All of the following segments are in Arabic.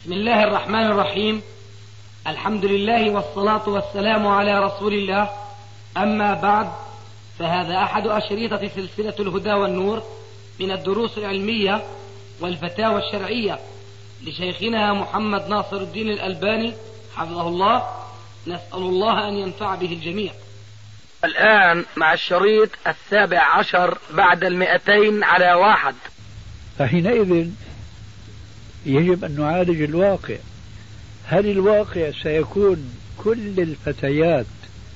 بسم الله الرحمن الرحيم. الحمد لله والصلاة والسلام على رسول الله. أما بعد، فهذا أحد أشريطة سلسلة الهدى والنور من الدروس العلمية والفتاوى الشرعية لشيخنا محمد ناصر الدين الألباني حفظه الله. نسأل الله أن ينفع به الجميع. الآن مع الشريط 17 بعد 200 على 1. فحينئذ يجب أن نعالج الواقع. هل الواقع سيكون كل الفتيات،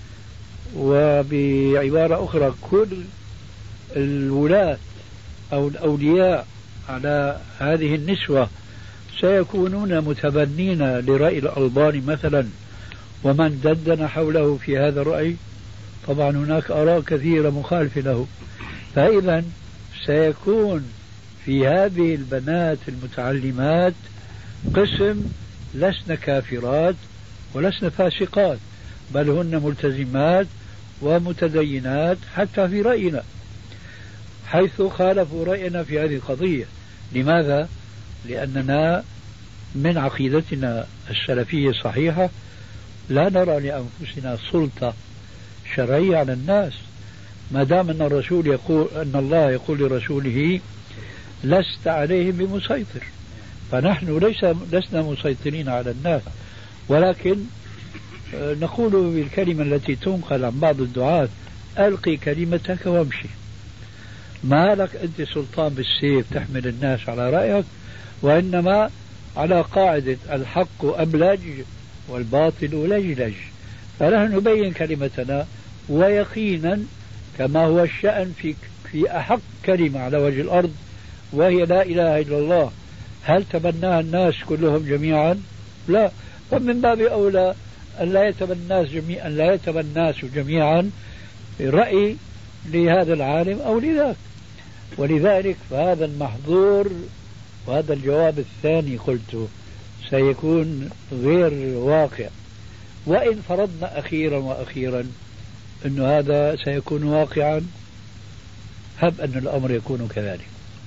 وبعبارة أخرى كل الولاة أو الأولياء على هذه النسوة سيكونون متبنين لرأي الألباني مثلا ومن دندن حوله في هذا الرأي؟ طبعا هناك آراء كثيرة مخالفة له. فإذا سيكون في هذه البنات المتعلمات قسم لسن كافرات ولسن فاسقات، بل هن ملتزمات ومتدينات حتى في رأينا، حيث خالفوا رأينا في هذه القضية. لماذا؟ لأننا من عقيدتنا السلفية الصحيحة لا نرى لأنفسنا سلطة شرعية على الناس، ما دام أن الرسول يقول، أن الله يقول لرسوله لست عليهم بمسيطر، فنحن لسنا مسيطرين على الناس، ولكن نقول بالكلمة التي تنقل عن بعض الدعاة: ألقي كلمتك وامشي. ما لك أنت سلطان بالسيف تحمل الناس على رأيك، وإنما على قاعدة الحق أبلج والباطل لجلج. فنحن نبين كلمتنا، ويقينا كما هو الشأن في أحق كلمة على وجه الأرض وهي لا إله إلا الله. هل تبناها الناس كلهم جميعا؟ لا. فمن باب أولى أن لا يتبنى الناس جميعا رأي لهذا العالم أو لذاك. ولذلك فهذا المحظور، وهذا الجواب الثاني قلته سيكون غير واقع. وإن فرضنا أخيرا أن هذا سيكون واقعا، هب أن الأمر يكون كذلك.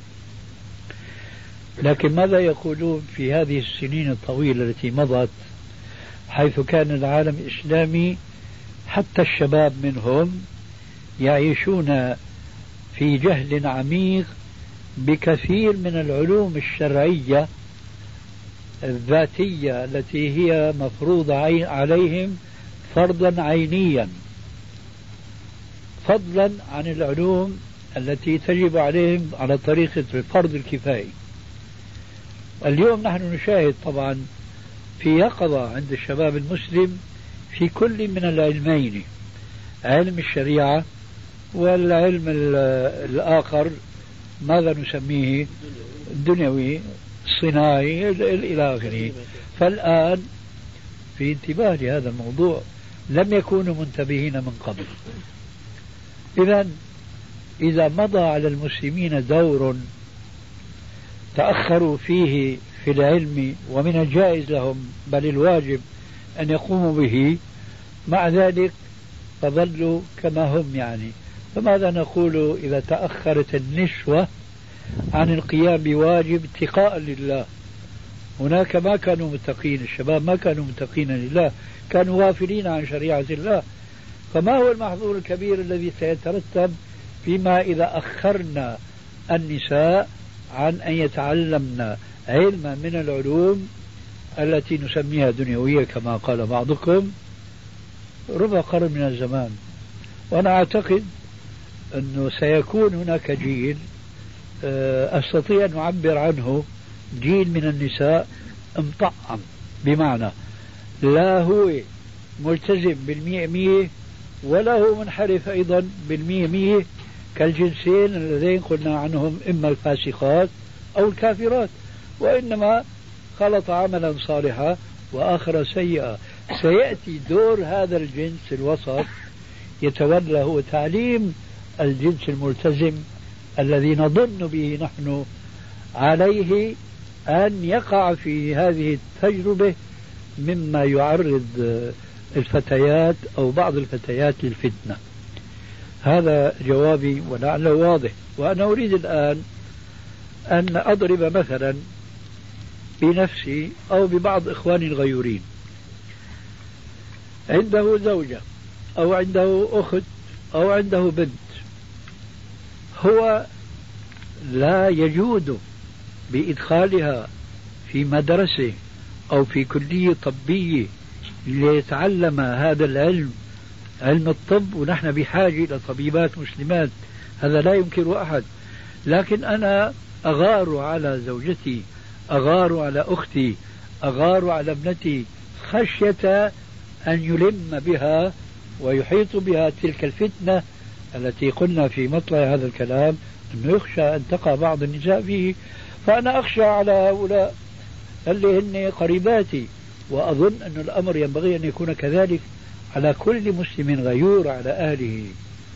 لكن ماذا يقولون في هذه السنين الطويلة التي مضت، حيث كان العالم الإسلامي حتى الشباب منهم يعيشون في جهل عميق بكثير من العلوم الشرعية الذاتية التي هي مفروضة عليهم فرضا عينيا، فضلا عن العلوم التي تجب عليهم على طريقة الفرض الكفائي. اليوم نحن نشاهد طبعا في يقظة عند الشباب المسلم في كل من العلمين، علم الشريعة والعلم الآخر ماذا نسميه، الدنيوي الصناعي إلى آخره. فالآن في انتباه لهذا الموضوع، لم يكونوا منتبهين من قبل. إذا مضى على المسلمين دور تأخروا فيه في العلم، ومن الجائز لهم بل الواجب أن يقوموا به، مع ذلك فظلوا كما هم فماذا نقول إذا تأخرت النسوة عن القيام بواجب اتقاء لله؟ هناك ما كانوا متقين، الشباب ما كانوا متقين لله، كانوا غافلين عن شريعة الله. فما هو المحظور الكبير الذي سيترتب فيما إذا أخرنا النساء عن أن يتعلمن علما من العلوم التي نسميها دنيوية كما قال بعضكم ربع قرن من الزمان؟ وأنا أعتقد أنه سيكون هناك جيل أستطيع أن أعبر عنه جيل من النساء مطعم، بمعنى لا هو ملتزم 100% ولا هو منحرف أيضا 100%، كالجنسين اللذين قلنا عنهم إما الفاسقات أو الكافرات، وإنما خلط عملا صالحا وآخر سيئا. سيأتي دور هذا الجنس الوسط يتولى هو تعليم الجنس الملتزم الذي نظن به نحن عليه أن يقع في هذه التجربة مما يعرض الفتيات أو بعض الفتيات للفتنة. هذا جوابي ولعله واضح. وأنا أريد الآن أن أضرب مثلا بنفسي أو ببعض إخواني الغيورين عنده زوجة أو عنده أخت أو عنده بنت، هو لا يجود بإدخالها في مدرسة أو في كلية طبية ليتعلم هذا العلم، علم الطب، ونحن بحاجة إلى طبيبات مسلمات، هذا لا ينكر أحد. لكن أنا أغار على زوجتي، أغار على أختي، أغار على ابنتي، خشية أن يلم بها ويحيط بها تلك الفتنة التي قلنا في مطلع هذا الكلام أنه يخشى أن تقع بعض النساء فيه. فأنا أخشى على هؤلاء اللي هن قريباتي، وأظن أن الأمر ينبغي أن يكون كذلك على كل مسلم غيور على أهله.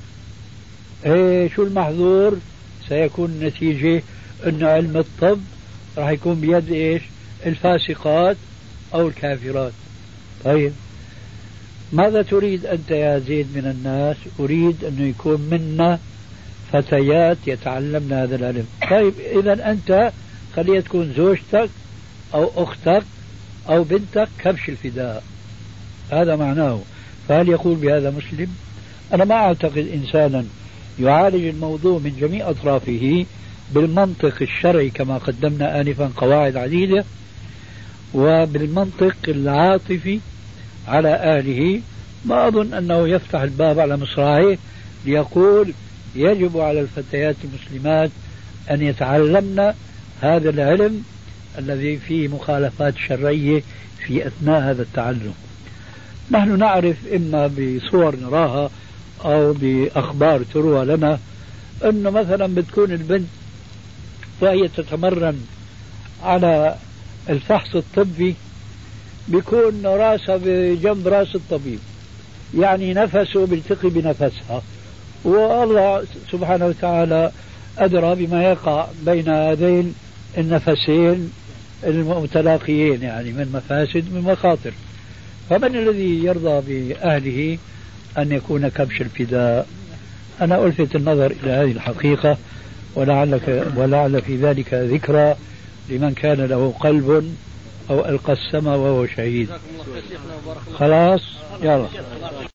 شو المحظور؟ سيكون النتيجة أن علم الطب راح يكون بيد الفاسقات أو الكافرات. طيب ماذا تريد أنت يا زيد من الناس؟ أريد أنه يكون منا فتيات يتعلمن هذا العلم. طيب إذا أنت خليها تكون زوجتك أو أختك أو بنتك كبش الفداء، هذا معناه. فهل يقول بهذا مسلم؟ أنا ما أعتقد إنسانا يعالج الموضوع من جميع أطرافه بالمنطق الشرعي كما قدمنا آنفا قواعد عديدة، وبالمنطق العاطفي على أهله. ما أظن أنه يفتح الباب على مصراعيه ليقول يجب على الفتيات المسلمات أن يتعلمن هذا العلم الذي فيه مخالفات شرعية في أثناء هذا التعلم. نحن نعرف إما بصور نراها أو بأخبار تروى لنا أنه مثلا بتكون البنت وهي تتمرن على الفحص الطبي بيكون راسها بجنب راس الطبيب، يعني نفسه بيلتقي بنفسها، والله سبحانه وتعالى أدرى بما يقع بين هذين النفسين المتلاقيين، يعني من مفاسد من مخاطر. فمن الذي يرضى بأهله أن يكون كبش الفداء؟ أنا ألفت النظر إلى هذه الحقيقة، ولعل في ذلك ذكرى لمن كان له قلب أو ألقى السماء وهو شهيد. خلاص يلا.